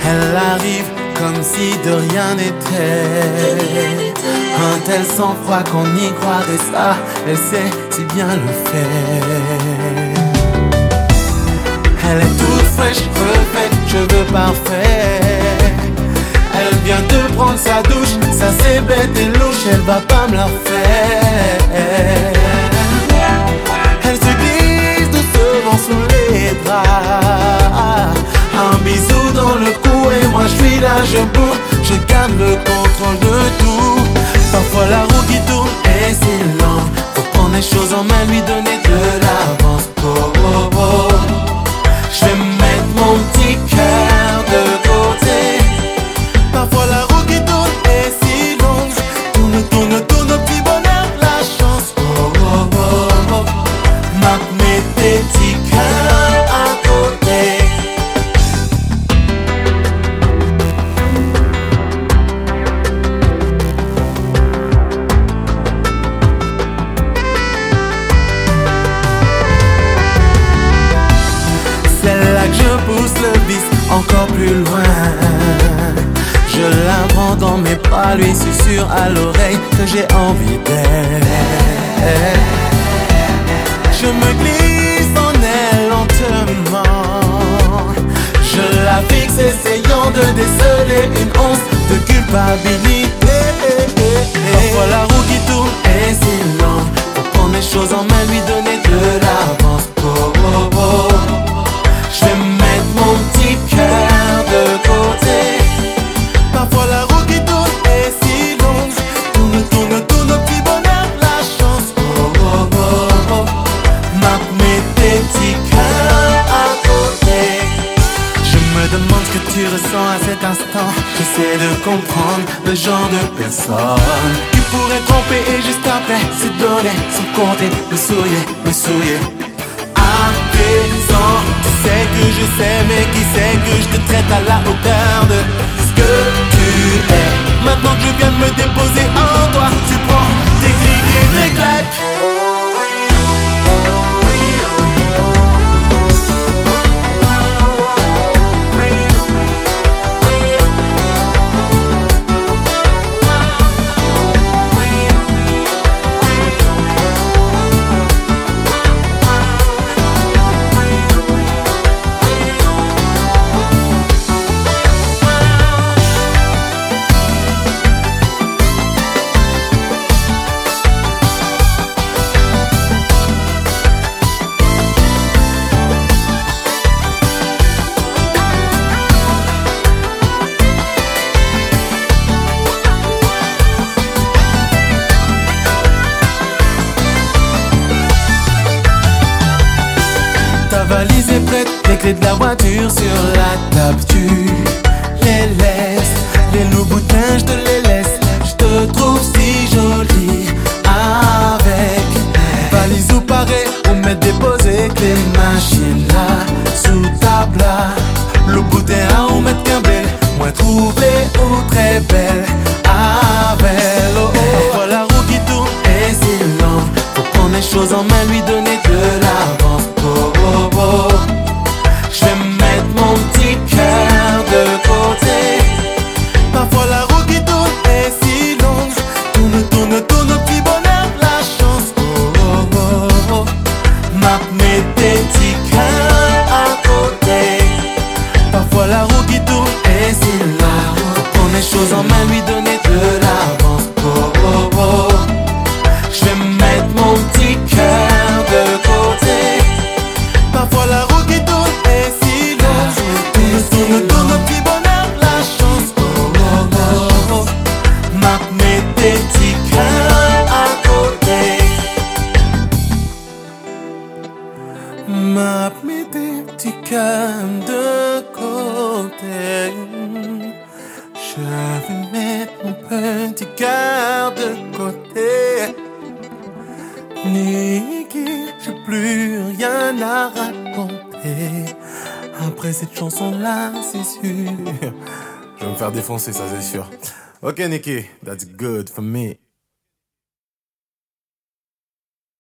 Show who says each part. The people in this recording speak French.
Speaker 1: Elle arrive comme si de rien n'était. Un tel sang-froid qu'on y croirait ça. Elle sait si bien le faire. Elle est toute fraîche, refaite, cheveux parfaits. Elle vient de prendre sa douche, ça c'est bête et louche, elle va pas me la faire. Elle se glisse doucement sous les draps. Un bisou dans le cou et moi je suis là, je bourre. Je garde le contrôle de tout. Parfois la roue qui tourne et c'est lent. Faut prendre les choses en main, lui donner de l'avance. Oh oh oh. Je vais mettre mon petit cœur de côté. Parfois la roue qui tourne est si longue. Tourne, tourne, tourne, petit bonheur, la chance. Oh oh oh oh. Marque mes petits cœurs à côté. C'est là que je pousse le vice encore plus loin. Je la prends dans mes bras, lui susurre à l'oreille que j'ai envie d'elle. Je me glisse en elle lentement. Je la fixe essayant de déceler une once de culpabilité. Parfois la roue qui tourne et c'est lent. Faut prendre les choses en main, lui donner de l'avance. Oh oh oh. Je vais mettre mon petit cœur de côté. Parfois la roue qui tourne est si longue. Tourne, tourne, tourne, petit bonheur, la chance. Oh oh oh oh. Marque mes petits cœurs à côté. Je me demande ce que tu ressens à cet instant. J'essaie de comprendre le genre de personne qui pourrait tromper et juste après se donner sans compter, me souiller. À présent, tu sais que je sais, mais qui sait que je te traite à la hauteur de ce que tu es. Maintenant que je viens de me déposer en toi, tu prends tes clics et tes claques. Ta valise est prête, les clés de la voiture sur la table. Tu les laisses, les Louboutins je te les laisse. Je te trouve si jolie avec valise ou pareil, ou mettre déposer clés machine là sous ta plat. Louboutin ou mettre qu'un bel, moi trouvé ou très belle avec. Oh oh, voilà roue qui tourne et c'est lent. Faut prendre les choses en main, lui donner de l'avance. Oh oh oh. Je vais mettre mon petit cœur de côté. Parfois la roue qui tourne est si longue. Tourne, tourne, tourne, petit bonheur, la chance. Oh oh oh oh. Marque mes petits cœurs à côté. Parfois la roue qui tourne et c'est long. Faut prendre les choses en main, lui donner de l'avance. Oh oh oh. Je vais mettre mon petit cœur de côté. Parfois la roue qui tourne est si longue. Tourne, tourne, tourne, petit bonheur, la chance. Oh oh oh oh. Marque mes petits cœurs à côté. Marque mes petits cœurs de côté. Je vais mettre mon petit cœur de côté. Niki, j'ai plus rien à raconter. Après cette chanson-là, c'est sûr. Je vais me faire défoncer, ça c'est sûr. Ok, Niki, that's good for me.